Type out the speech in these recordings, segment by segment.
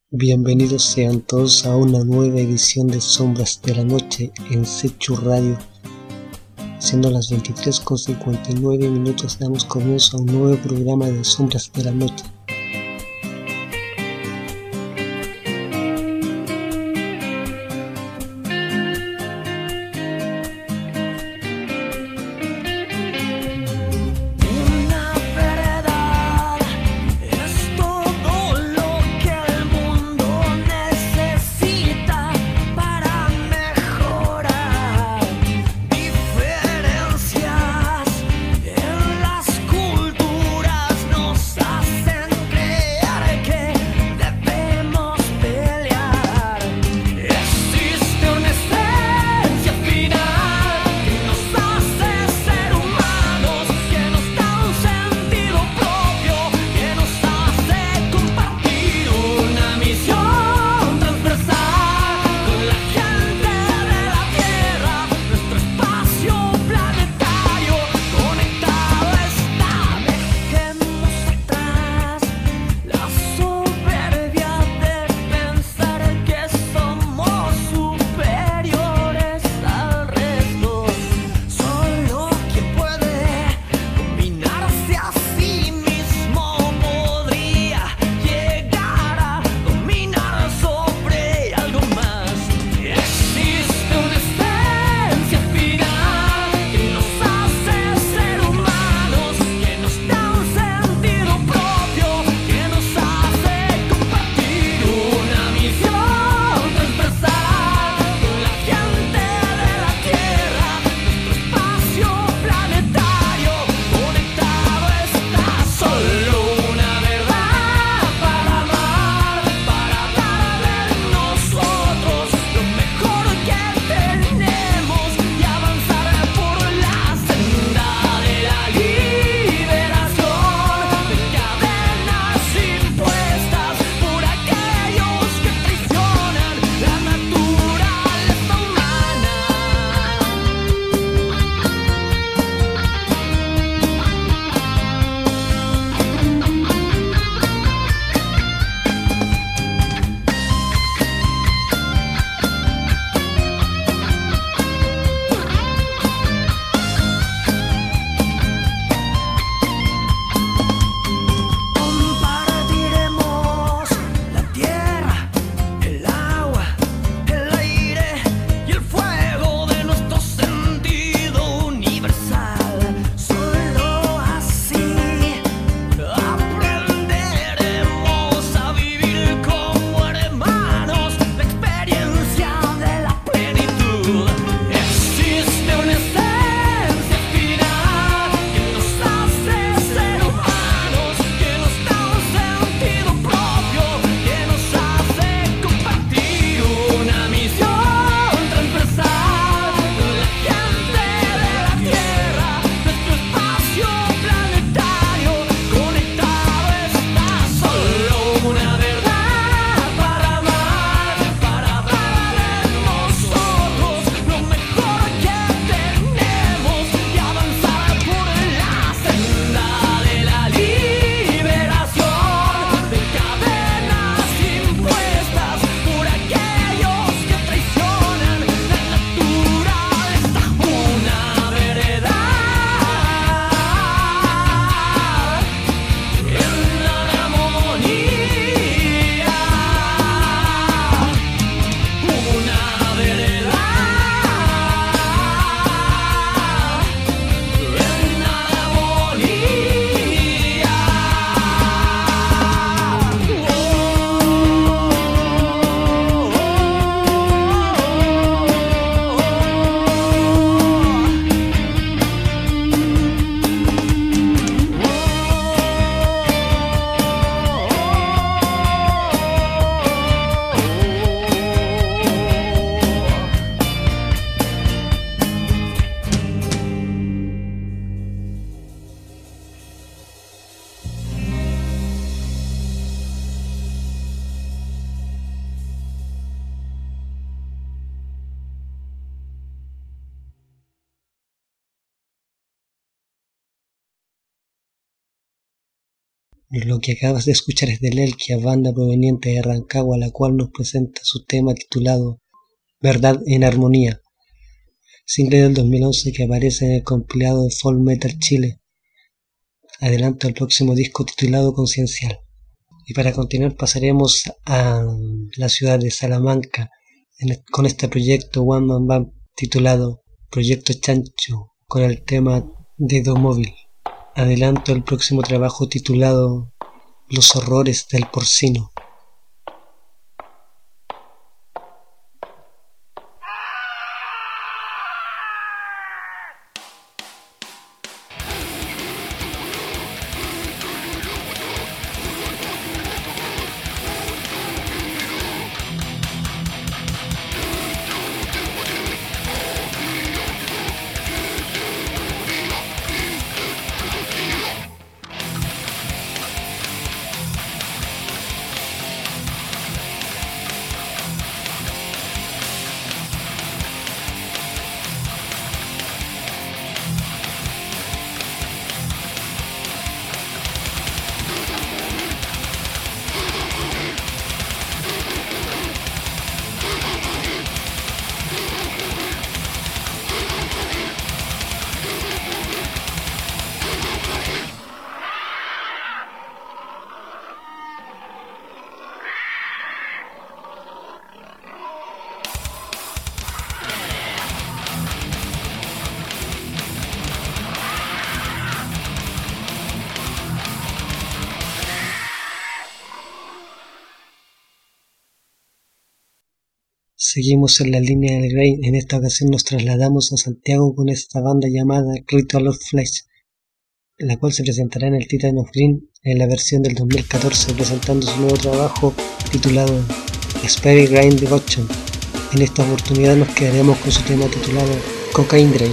Bienvenidos sean todos a una nueva edición de Sombras de la Noche en Sechu Radio. Siendo las 23:59 damos comienzo a un nuevo programa de Sombras de la Noche. Diferencias en las culturas nos hacen Lo que acabas de escuchar es de Lelkia, banda proveniente de Rancagua, la cual nos presenta su tema titulado Verdad en Armonía, single del 2011 que aparece en el compilado de Folk Metal Chile. Adelanto al próximo disco titulado Conciencial. Y para continuar pasaremos a la ciudad de Salamanca con este proyecto One Man Band titulado Proyecto Chancho con el tema Dedo Móvil. Adelanto el próximo trabajo titulado Los Horrores del Porcino. Seguimos en la línea del Grey. En esta ocasión nos trasladamos a Santiago con esta banda llamada Ritual of Flesh, la cual se presentará en el Titan of Green en la versión del 2014, presentando su nuevo trabajo titulado Spirit Grind Devotion. En esta oportunidad nos quedaremos con su tema titulado Cocaine Drain.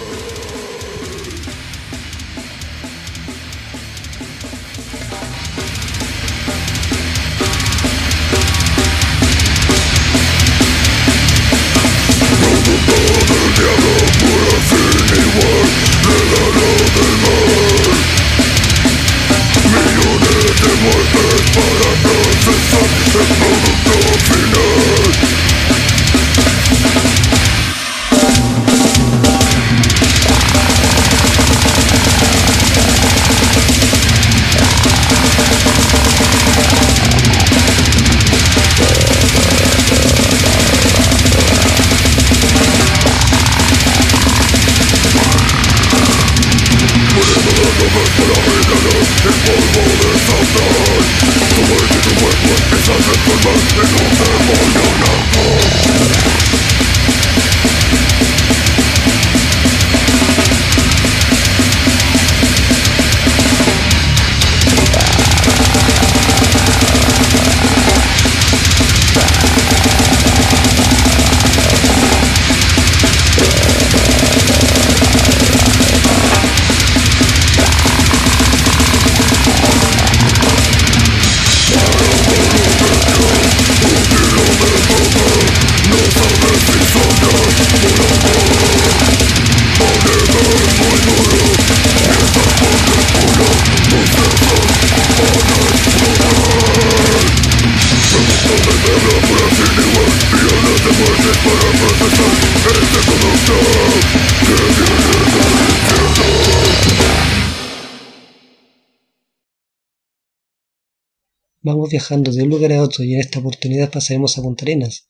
Vamos viajando de un lugar a otro y en esta oportunidad pasaremos a Punta Arenas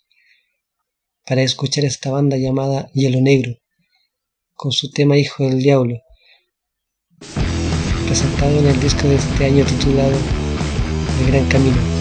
para escuchar a esta banda llamada Hielo Negro con su tema Hijo del Diablo, presentado en el disco de este año titulado El Gran Camino.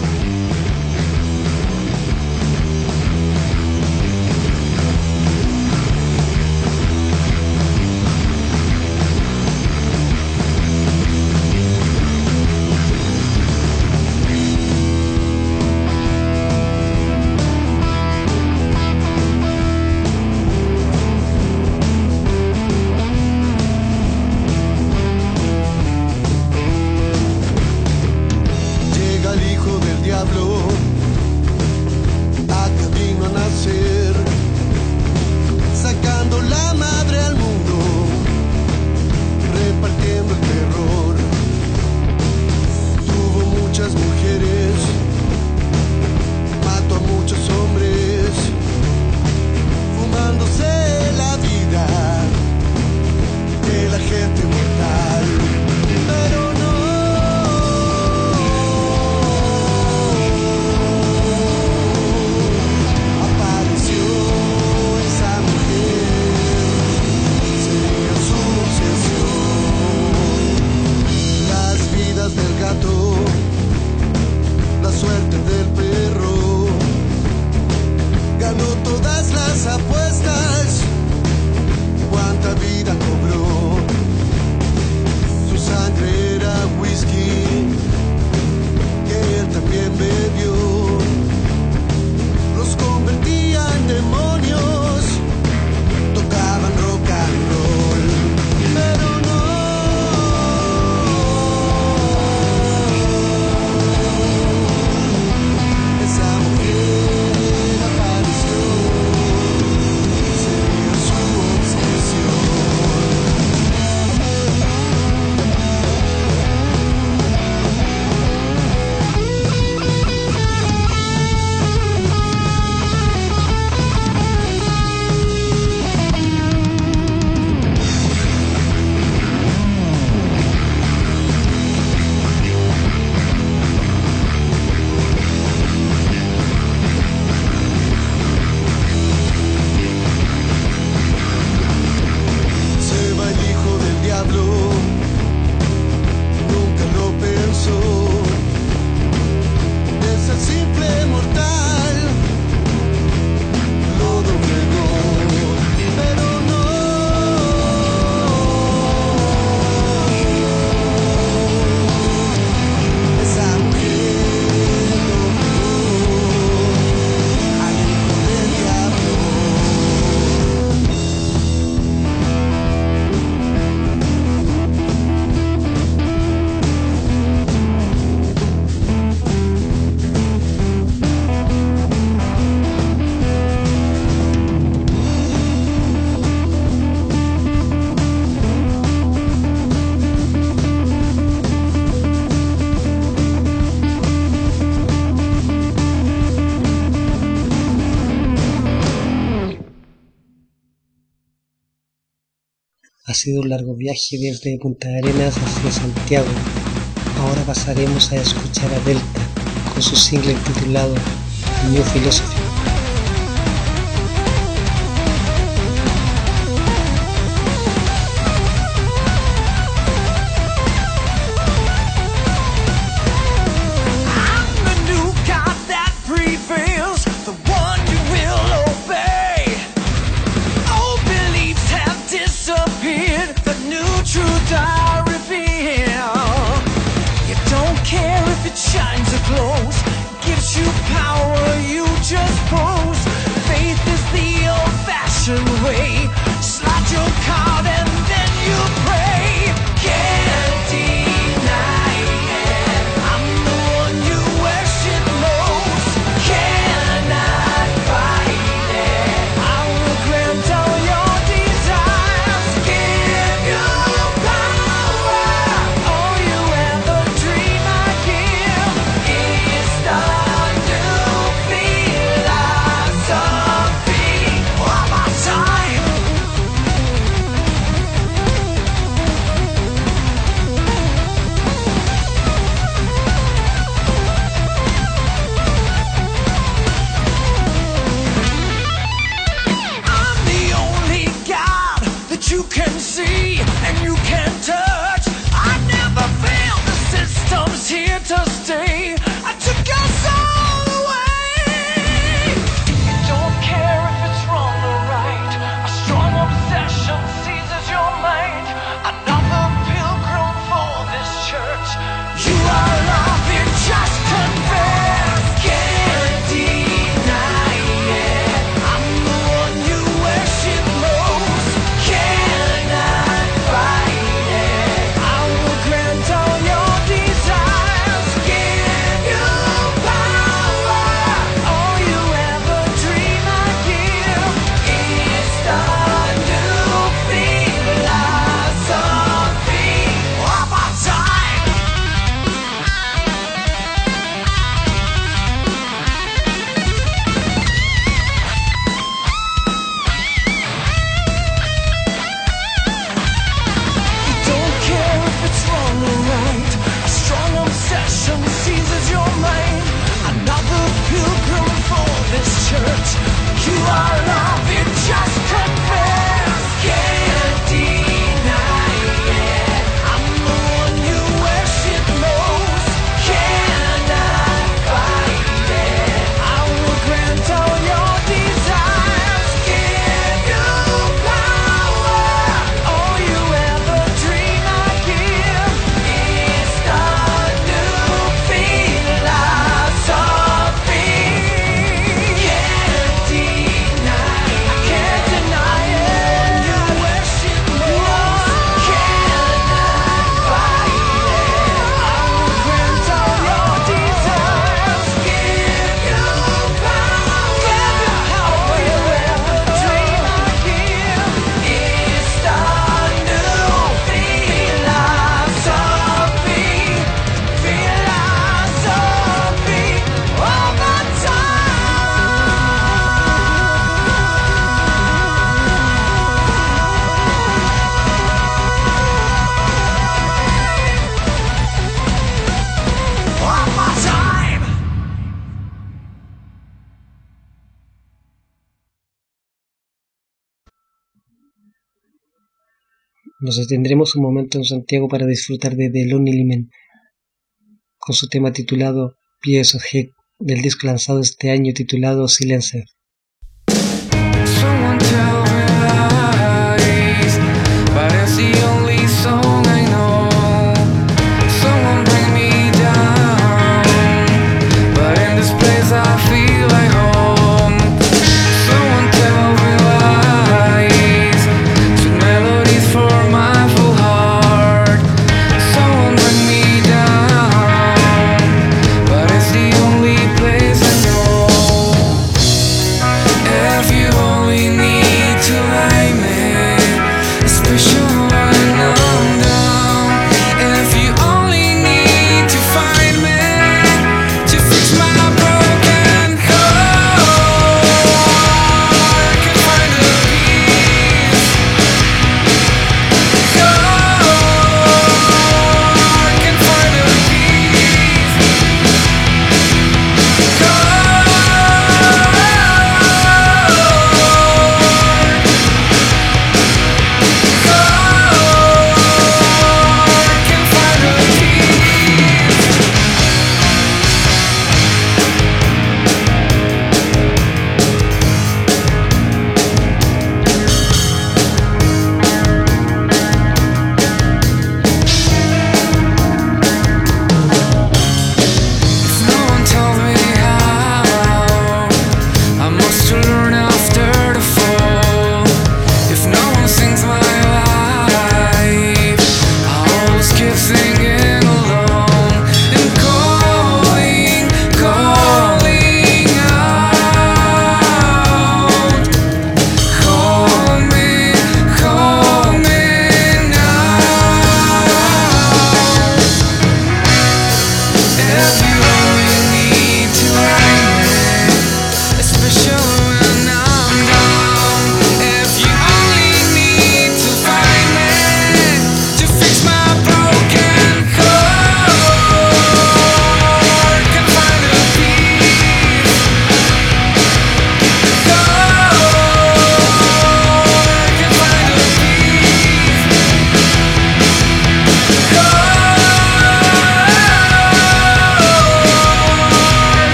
Llega el hijo de Ha sido un largo viaje desde Punta Arenas hacia Santiago. Ahora pasaremos a escuchar a Delta con su single titulado New Philosophy. Way, slide your card and then you pray. Can't deny it, I'm the one you worship most. Cannot fight it, I will grant all your desires. Give you power, all you ever dream I give is the new philosophy. One more time. I'm the only God that you can see and you can touch. I never failed, the system's here to stay. I took your soul away. You don't care if it's wrong or right. A strong obsession seizes your mind. Another pilgrim for this church. You are love, you just confess. Can't deny it, I'm the one you worship most. Cannot fight it, I will grant all your desires. Give you power, all you ever dream I give is the new philosophy. One more time. You don't care if it's wrong or right. A strong obsession seizes your mind. Another pilgrim for this church. You are love, you just confess. Can't deny it, I'm the one you worship most. Cannot fight it, I will grant all your desires. Give you power, all you ever dream I give is the new philosophy. Can't deny, I can't deny it. You worship most. Cannot fight it, I will grant all your desires. Give you power, all you ever dream I give is the new philosophy. Philosophy of the time. One more time. Nos detendremos un momento en Santiago para disfrutar de The Lonely Men con su tema titulado Pies of Heck del disco lanzado este año titulado Silencer. Someone tell me lies, but it's the only song I know. Someone bring me down, but in this place I feel like home. Someone tell me lies, sweet melodies for my full heart. Someone bring me down, but it's the only place I know.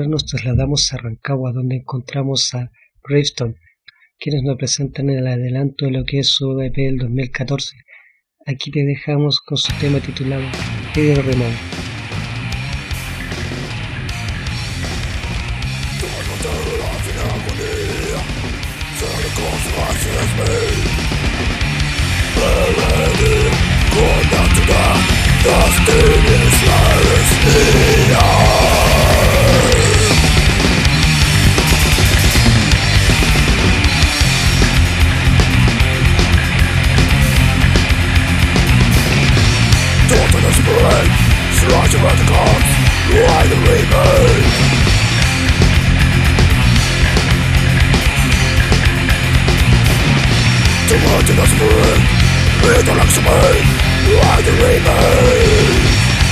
después nos trasladamos a Rancagua, donde encontramos a Gravestone, quienes nos presentan el adelanto de lo que es su EP del 2014. Aquí te dejamos con su tema titulado Pedro Remón. Slash around the cops, why the remain? The world in the spring, it don't like to me, why the remain?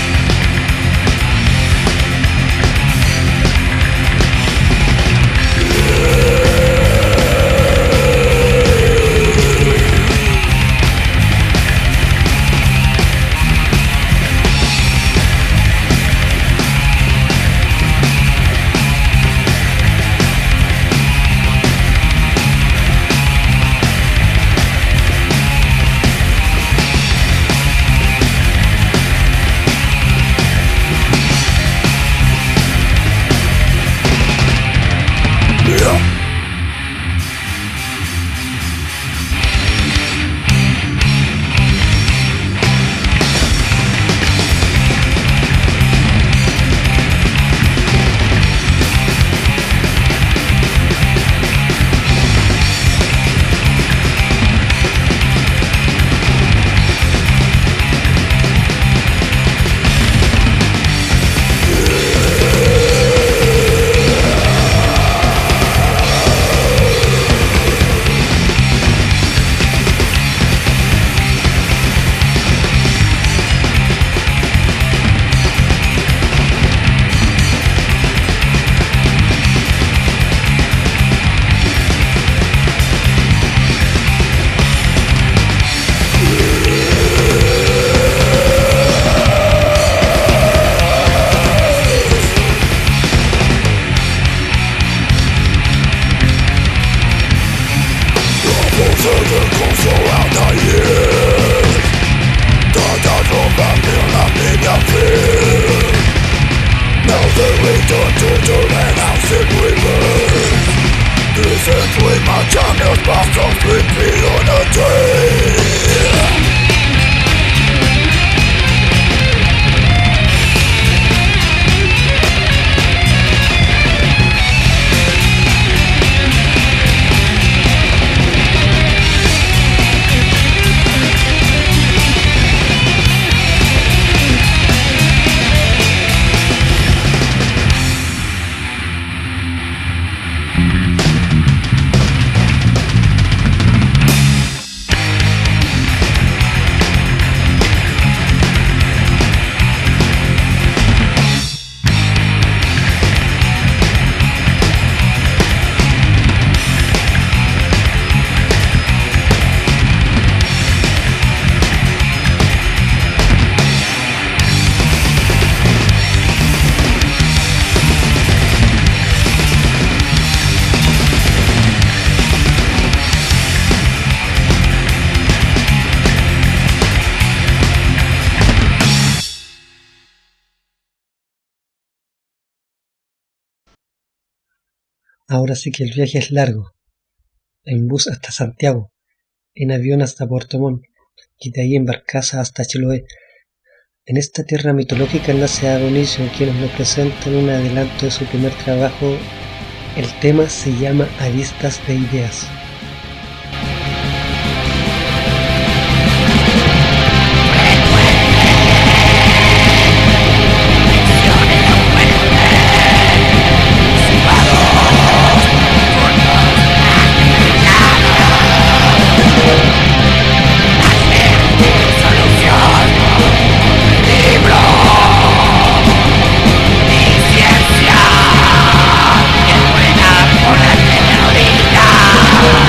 Ahora sí que el viaje es largo, en bus hasta Santiago, en avión hasta Puerto Montt y de ahí en barcaza hasta Chiloé. En esta tierra mitológica nace Agonizio, quienes nos presentan un adelanto de su primer trabajo. El tema se llama Aristas de Ideas. Por la melodía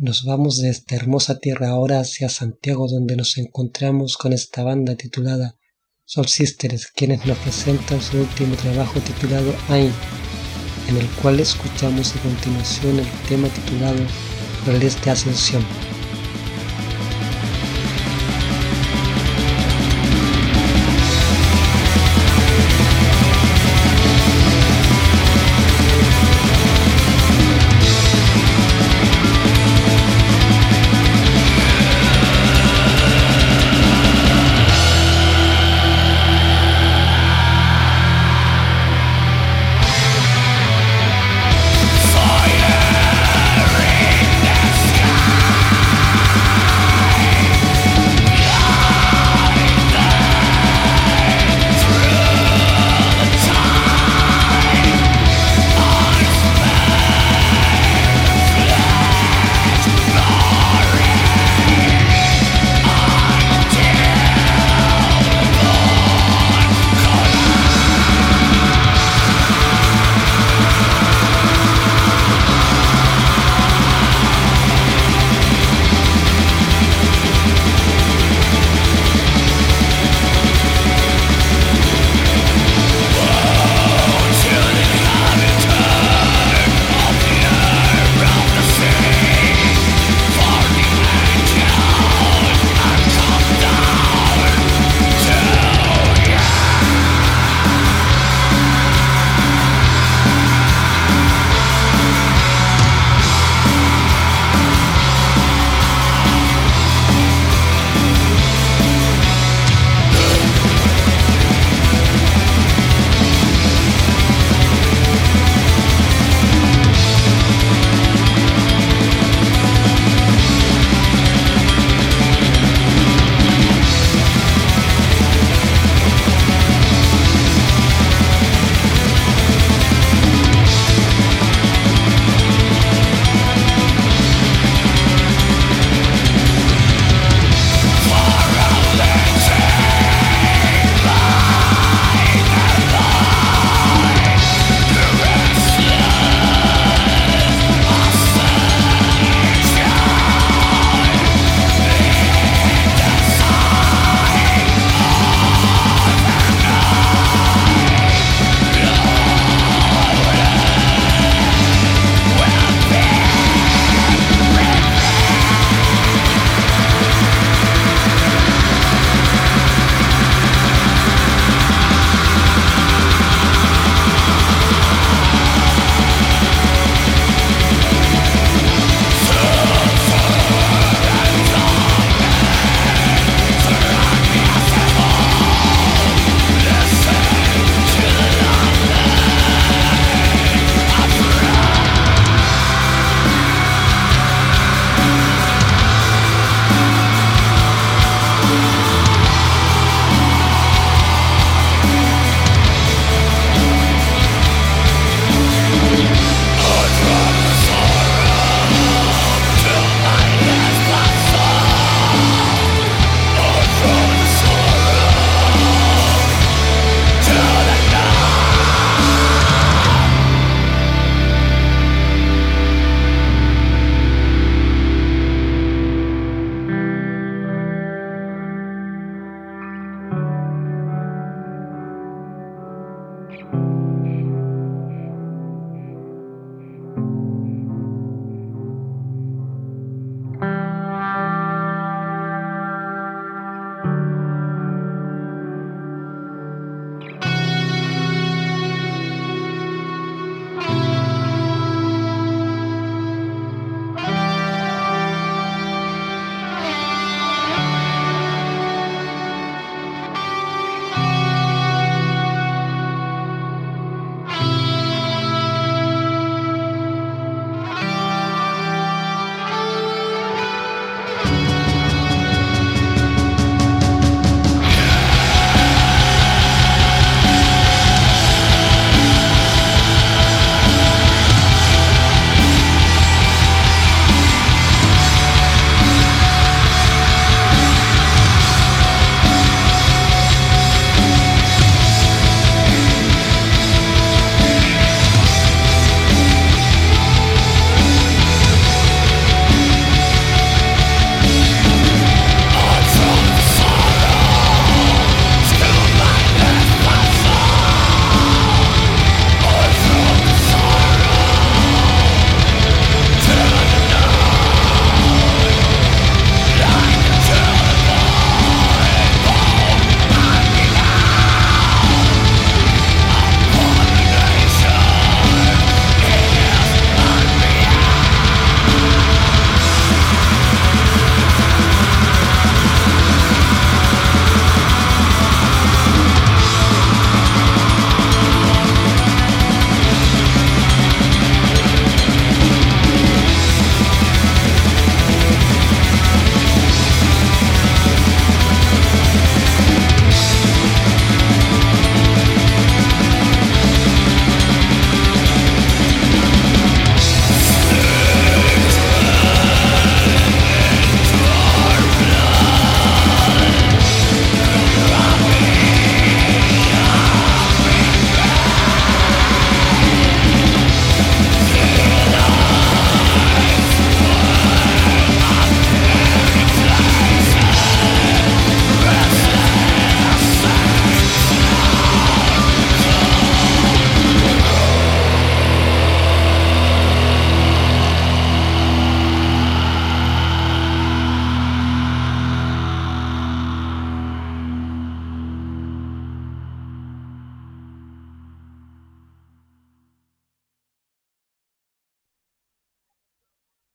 Nos vamos de esta hermosa tierra ahora hacia Santiago, donde nos encontramos con esta banda titulada Soul Sisters, quienes nos presentan su último trabajo titulado Ain, en el cual escuchamos a continuación el tema titulado Relés de Ascensión. Fire in the sky.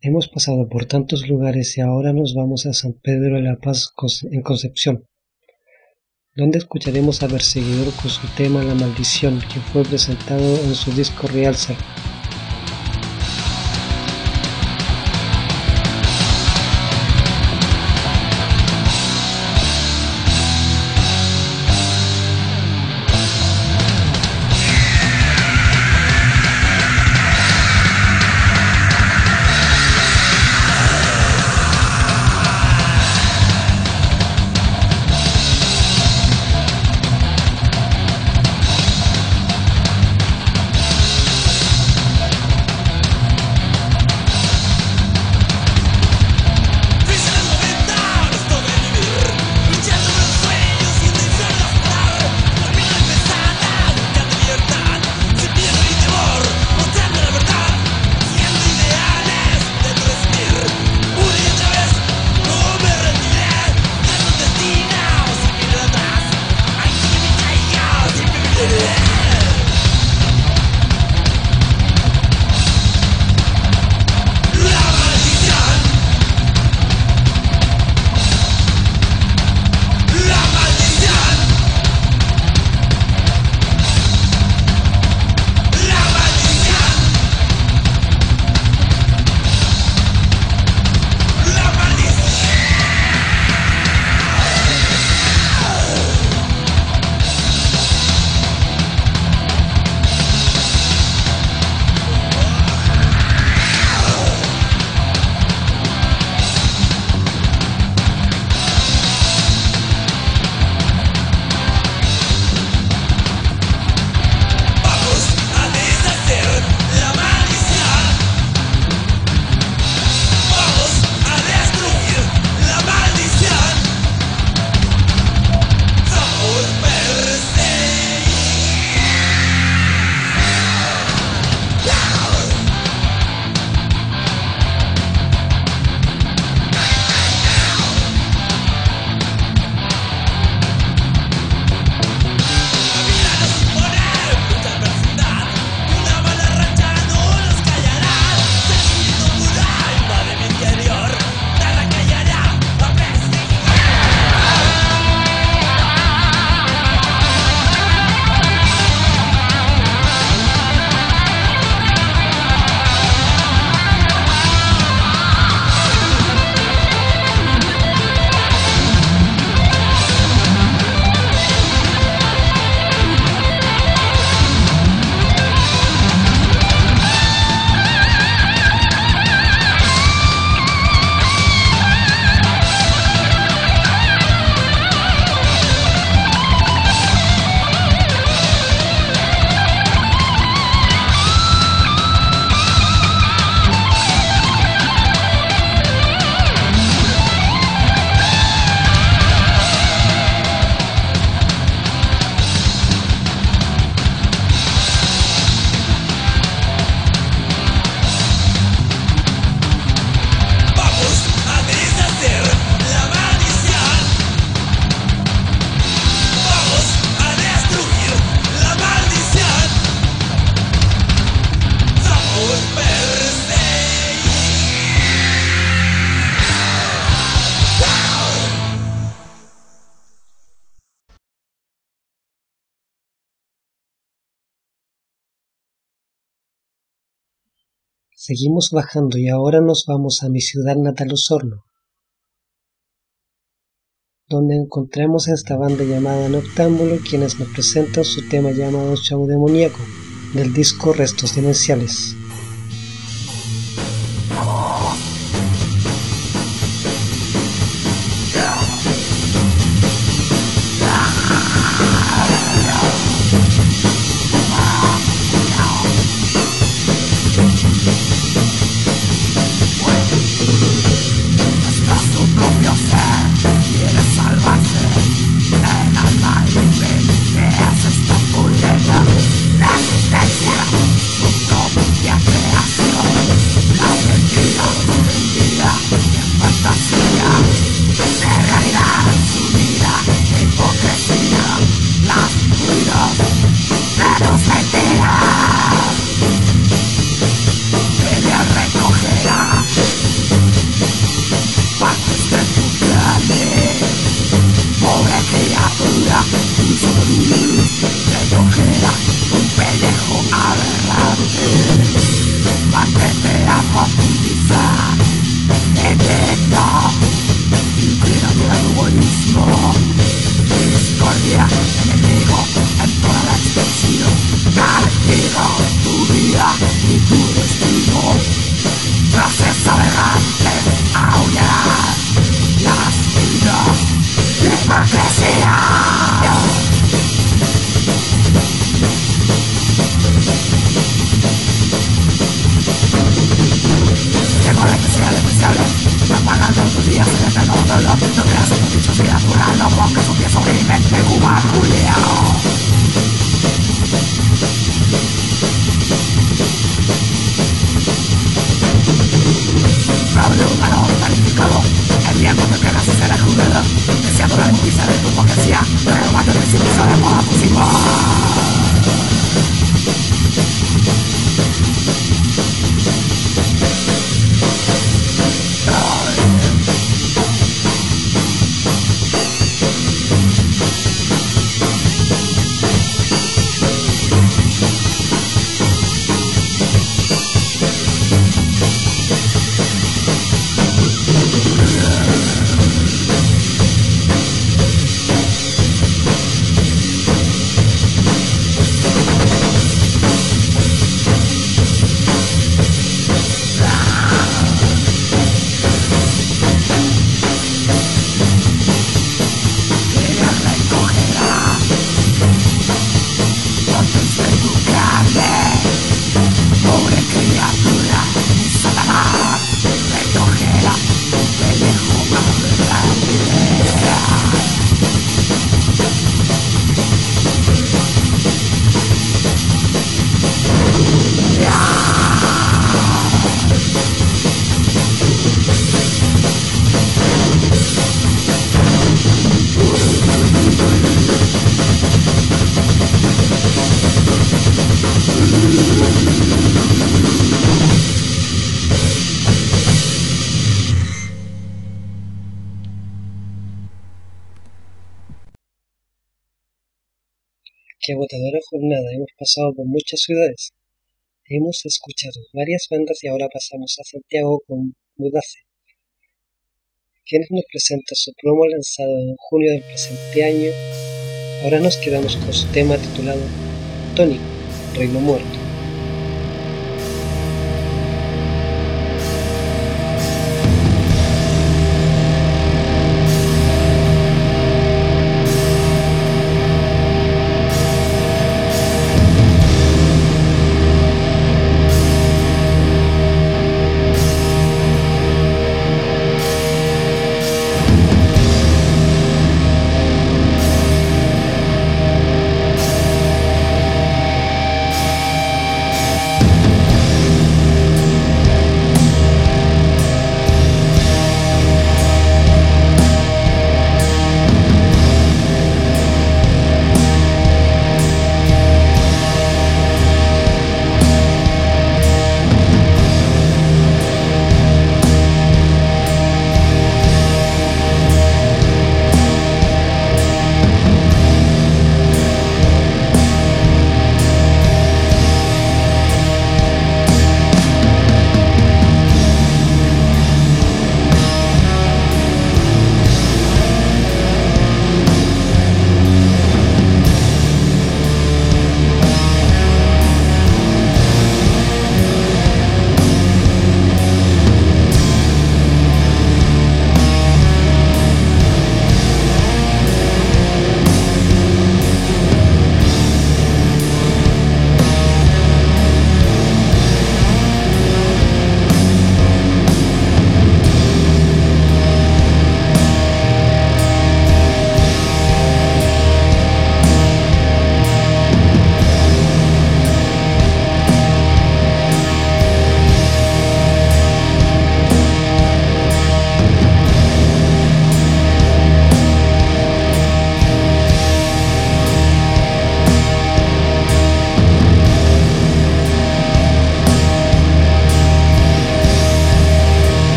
Hemos pasado por tantos lugares y ahora nos vamos a San Pedro de la Paz en Concepción, donde escucharemos a Perseguidor con su tema La Maldición, que fue presentado en su disco Realcer. Seguimos bajando y ahora nos vamos a mi ciudad natal Osorno, donde encontramos a esta banda llamada Noctámbulo, quienes nos presentan su tema llamado Show Demoníaco, del disco Restos Demenciales. Yeah. Qué agotadora jornada, hemos pasado por muchas ciudades, hemos escuchado varias bandas y ahora pasamos a Santiago con Mudace, quienes nos presentan su promo lanzado en junio del presente año. Ahora nos quedamos con su tema titulado Tónico, Reino Muerto.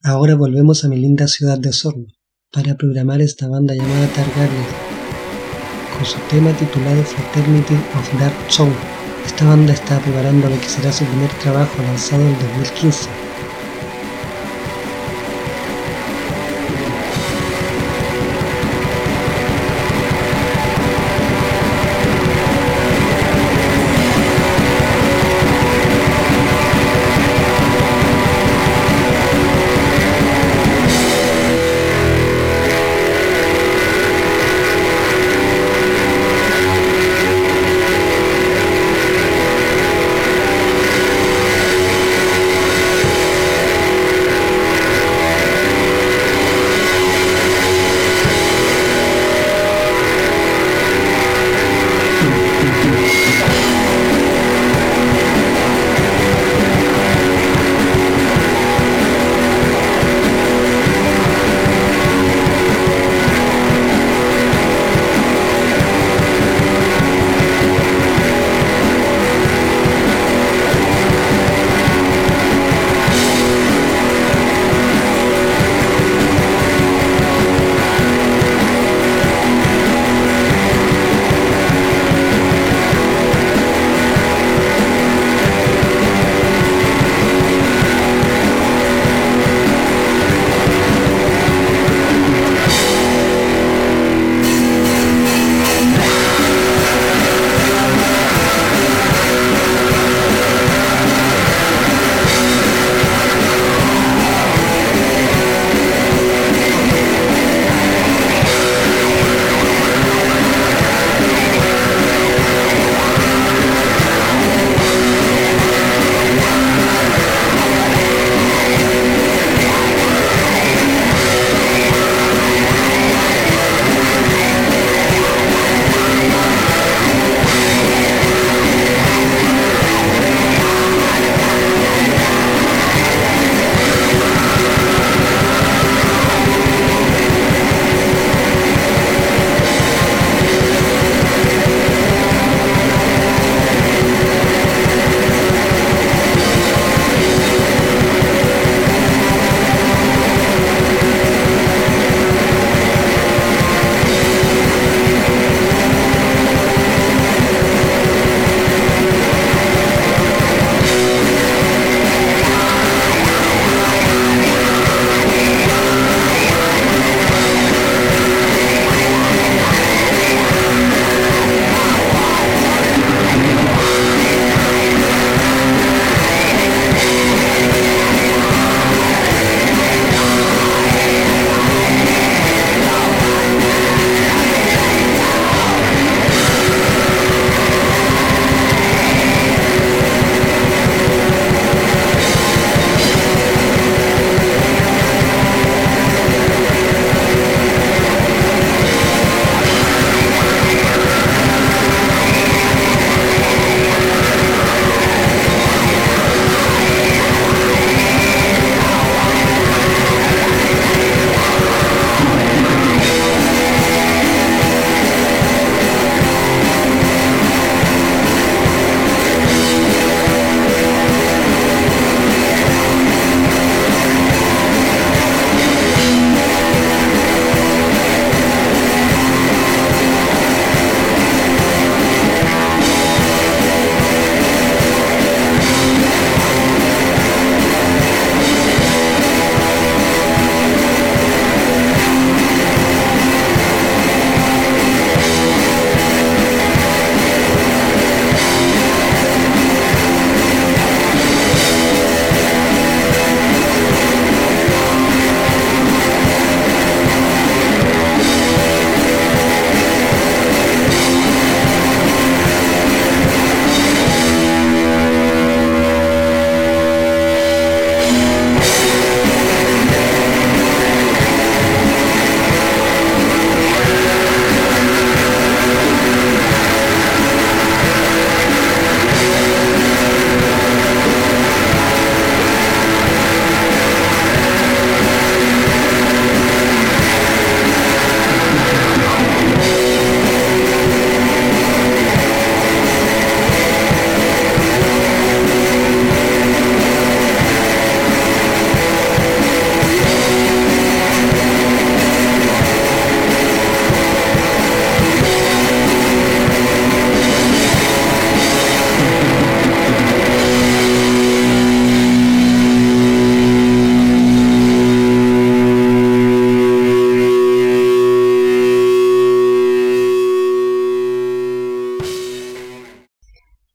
Ahora volvemos a mi linda ciudad de Osorno para programar esta banda llamada Targaryen con su tema titulado Fraternity of Dark Soul. Esta banda está preparando lo que será su primer trabajo lanzado en 2015.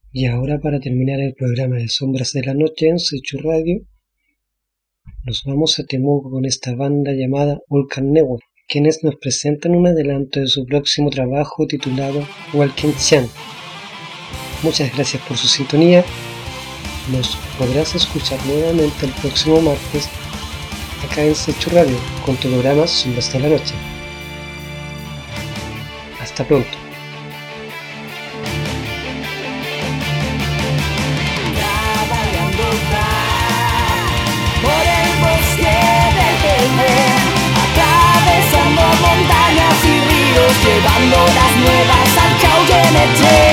Y ahora, para terminar el programa de Sombras de la Noche en Sechu Radio, nos vamos a Temuco con esta banda llamada Volcan Network, quienes nos presentan un adelanto de su próximo trabajo titulado Walking Chan. Muchas gracias por su sintonía. Nos podrás escuchar nuevamente el próximo martes acá en Sechu Radio con tu programa Sombras de la Noche. Hasta pronto. Por el bosque del Belén, atravesando montañas y ríos, llevando las nuevas al Chao Yemeche.